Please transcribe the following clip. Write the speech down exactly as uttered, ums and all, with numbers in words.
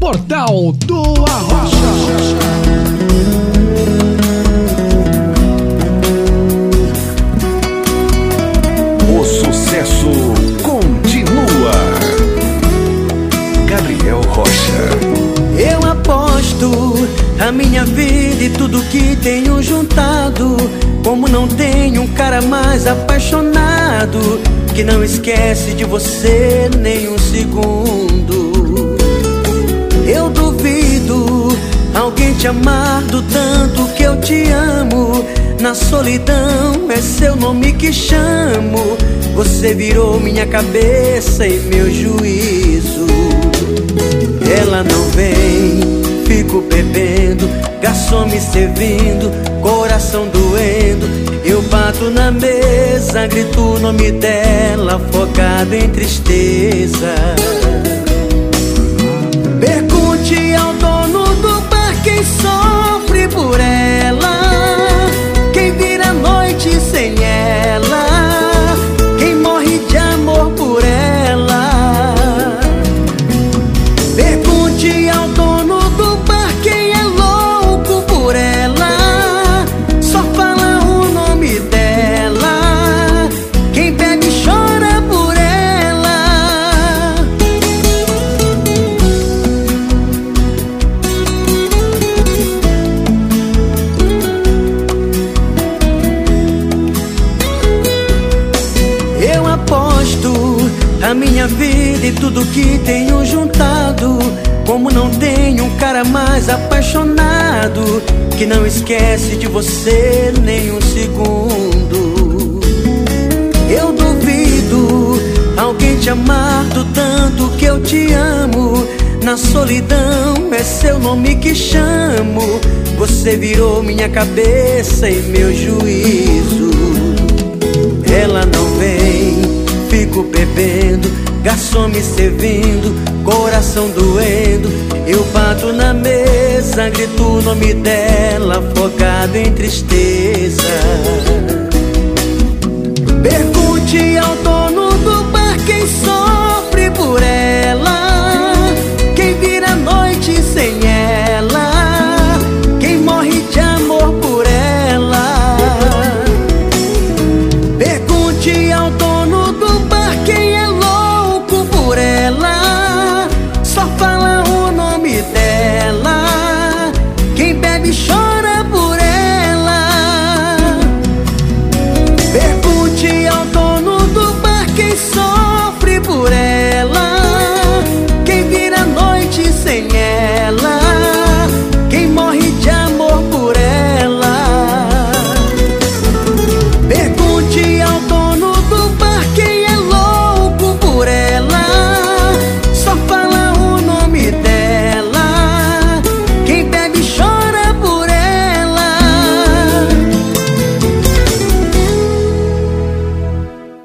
Portal do Arrocha. O sucesso continua. Gabriel Rocha. Eu aposto a minha vida e tudo que tenho juntado. Como não tenho um cara mais apaixonado, que não esquece de você nem um segundo. Eu duvido alguém te amar do tanto que eu te amo. Na solidão é seu nome que chamo. Você virou minha cabeça e meu juízo. Ela não vem, fico bebendo, garçom me servindo, coração doendo. Eu bato na mesa, grito o nome dela, afogado em tristeza. Pergunte ao dono do bar quem sofre por ela, quem vira a noite sem ela, quem morre de amor por ela. Pergunte ao dono do bar quem é louco por ela, só fala o nome dela, quem bebe chora por ela. Eu aposto a minha vida e tudo que tenho juntado. Como não tenho um cara mais apaixonado, que não esquece de você nem um segundo. Eu duvido alguém te amar do tanto que eu te amo. Na solidão é seu nome que chamo. Você virou minha cabeça e meu juízo. Ela não vem, fico bebendo, garçom me servindo, coração doendo. Eu bato na mesa, grito o nome dela, afogado em tristeza. Pergunte ao dono do bar quem sofre por ela,